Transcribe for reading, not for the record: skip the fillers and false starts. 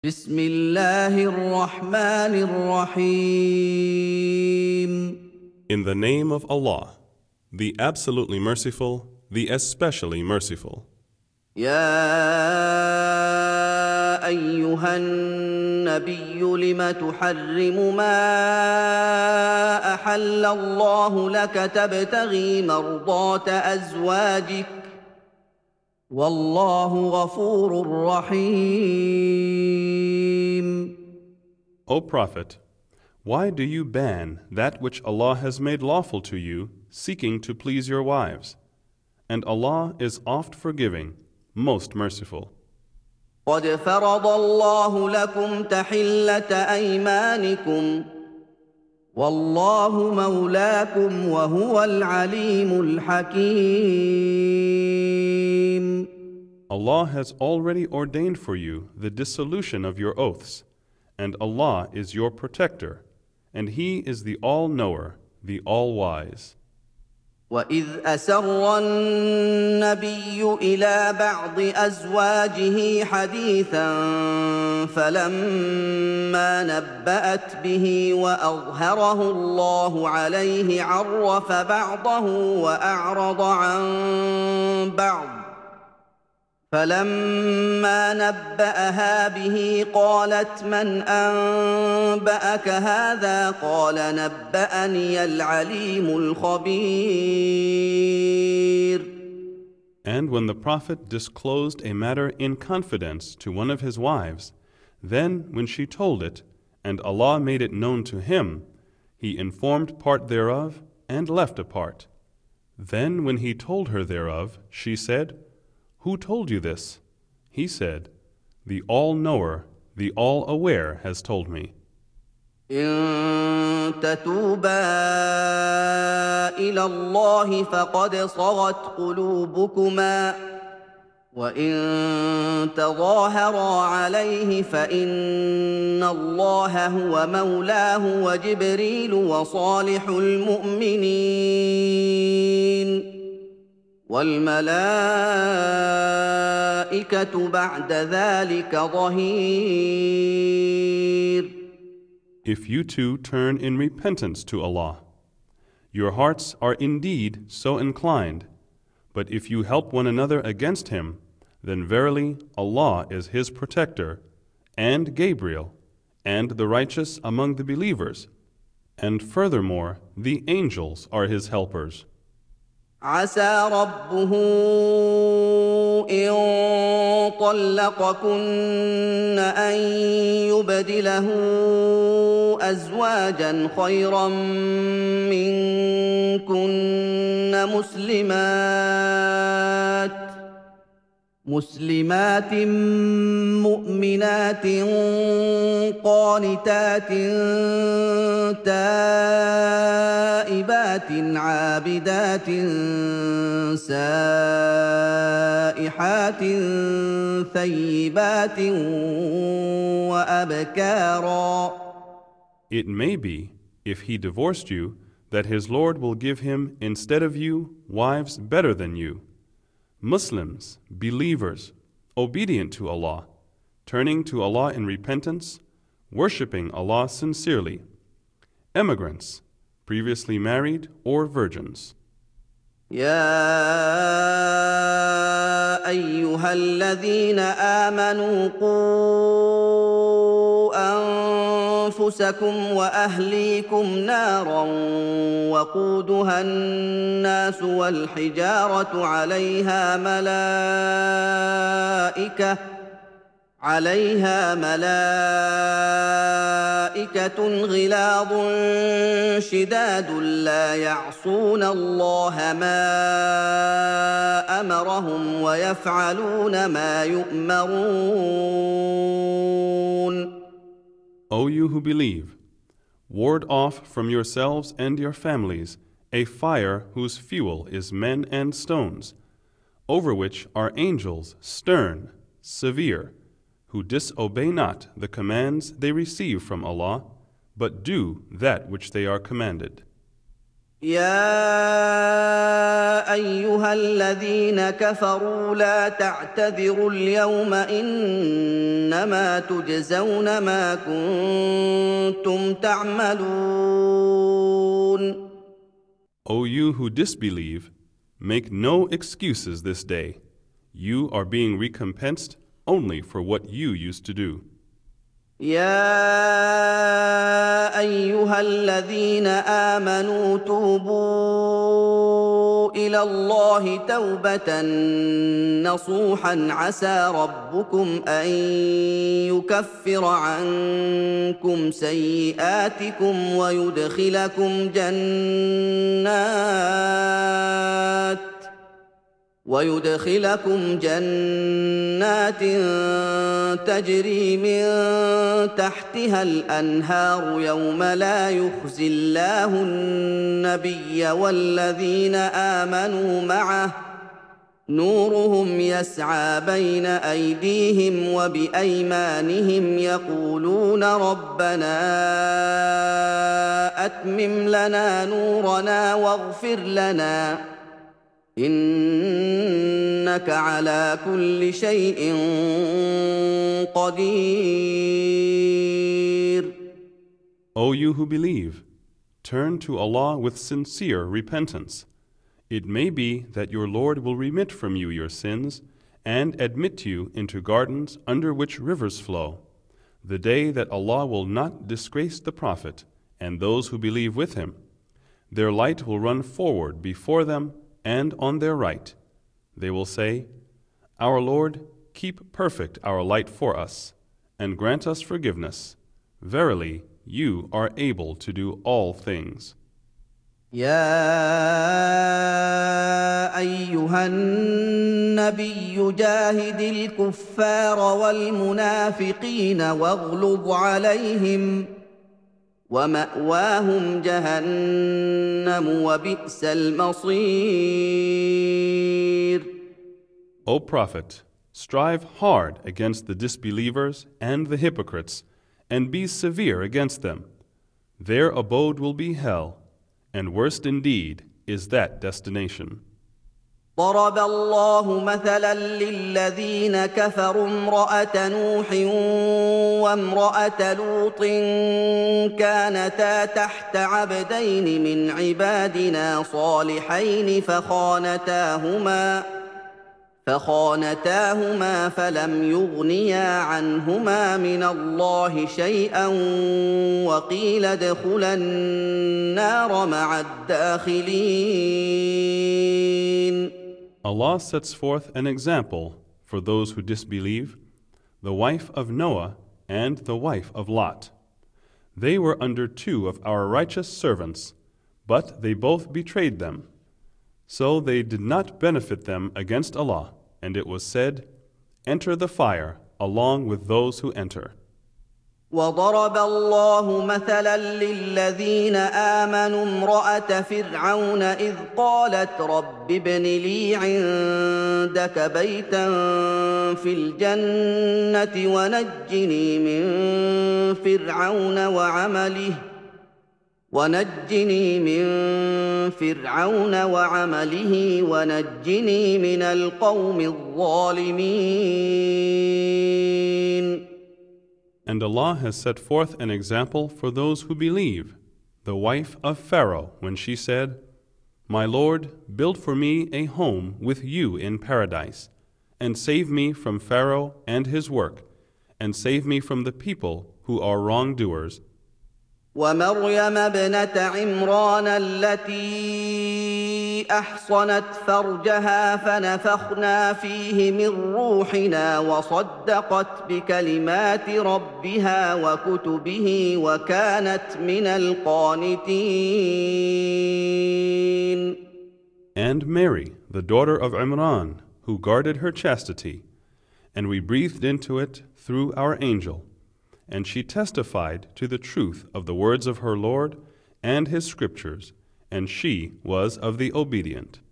بسم الله الرحمن الرحيم. In the name of Allah, the absolutely merciful, the especially merciful. يا أيها النبي لم تحرم ما أحل الله لك تبتغي مرضات أزواجك والله غفور رحيم. O Prophet, why do you ban that which Allah has made lawful to you, seeking to please your wives? And Allah is oft forgiving, most merciful. قد فرض الله لكم تحلة أيمانكم والله مولاكم وهو العليم الحكيم. Allah has already ordained for you the dissolution of your oaths, and Allah is your protector, and He is the All-Knower, the All-Wise. وإذ أسر النبي إلى بعض أزواجه حديثا فلما نبأت به وأظهره الله عليه عرف بعضه وأعرض عن بعض فلما نبأها به قالت من أنبأك هذا قال نبأني العليم الخبير. And when the Prophet disclosed a matter in confidence to one of his wives, then when she told it, and Allah made it known to him, He informed part thereof and left a part. Then when He told her thereof, she said, Who told you this? He said, The All-Knower, the All-Aware has told me. إن تتوبا إلى الله فقد صغت قلوبكما وإن تظاهرا عليه فإن الله هو مولاه وجبريل وصالح المؤمنين والملائكة بعد ذلك ظهير. If you two turn in repentance to Allah, your hearts are indeed so inclined, but if you help one another against Him, then verily Allah is His protector, and Gabriel, and the righteous among the believers, and furthermore the angels are His helpers. عسى ربه إن طلقكن أن يبدله أزواجا خيرا منكن مسلمات مؤمنات قانتات تائبات عابدات سائحات ثيبات وأبكارا. It may be, if he divorced you, that his Lord will give him instead of you wives better than you, Muslims, believers, obedient to Allah, turning to Allah in repentance, worshipping Allah sincerely, emigrants, previously married or virgins. يا أيها الذين آمنوا قوا أنفسكم وأهليكم نارا وقودها الناس والحجارة عليها ملائكة غلاظ شداد لا يعصون الله ما أمرهم ويفعلون ما يؤمرون. O you who believe, ward off from yourselves and your families a fire whose fuel is men and stones, over which are angels stern, severe, who disobey not the commands they receive from Allah, but do that which they are commanded. يا ايها الذين كفروا لا تعتذروا اليوم انما تجزون ما كنتم تعملون. O you who disbelieve, make no excuses this day. You are being recompensed only for what you used to do. يا ايها الذين امنوا توبوا الى الله توبه نصوحا عسى ربكم ان يكفر عنكم سيئاتكم ويدخلكم جنات تجري من تحتها الأنهار يوم لا يخزي الله النبي والذين آمنوا معه نورهم يسعى بين أيديهم وبأيمانهم يقولون ربنا أتمم لنا نورنا واغفر لنا إنك على كل شيء قدير. O you who believe, turn to Allah with sincere repentance. It may be that your Lord will remit from you your sins and admit you into gardens under which rivers flow, the day that Allah will not disgrace the Prophet and those who believe with him. Their light will run forward before them and on their right. They will say, Our Lord, keep perfect our light for us, and grant us forgiveness. Verily, you are able to do all things. يا أيها النبي جاهد الكفار والمنافقين واغلظ عليهم ومأواهم جهنم وبئس المصير. O Prophet, strive hard against the disbelievers and the hypocrites, and be severe against them. Their abode will be hell, and worst indeed is that destination. ضرب الله مثلا للذين كفروا امرأة نوح وامرأة لوط كانتا تحت عبدين من عبادنا صالحين فخانتاهما فلم يغنيا عنهما من الله شيئا وقيل ادخلا النار مع الداخلين. Allah sets forth an example for those who disbelieve, the wife of Noah and the wife of Lot. They were under two of our righteous servants, but they both betrayed them. So they did not benefit them against Allah, and it was said, Enter the fire along with those who enter. وضرب الله مثلا للذين آمنوا امرأة فرعون إذ قالت رب ابن لي عندك بيتا في الجنة ونجني من فرعون وعمله ونجني من القوم الظالمين. And Allah has set forth an example for those who believe, the wife of Pharaoh, when she said, My Lord, build for me a home with you in paradise, and save me from Pharaoh and his work, and save me from the people who are wrongdoers. ومريم ابنة عمران التي أحصنت فرجها فنفخنا فيه من روحنا وصدقت بكلمات ربها وكتبه وكانت من القانتين. And Mary, the daughter of Imran, who guarded her chastity, and we breathed into it through our angel. And she testified to the truth of the words of her Lord and his scriptures, and she was of the obedient.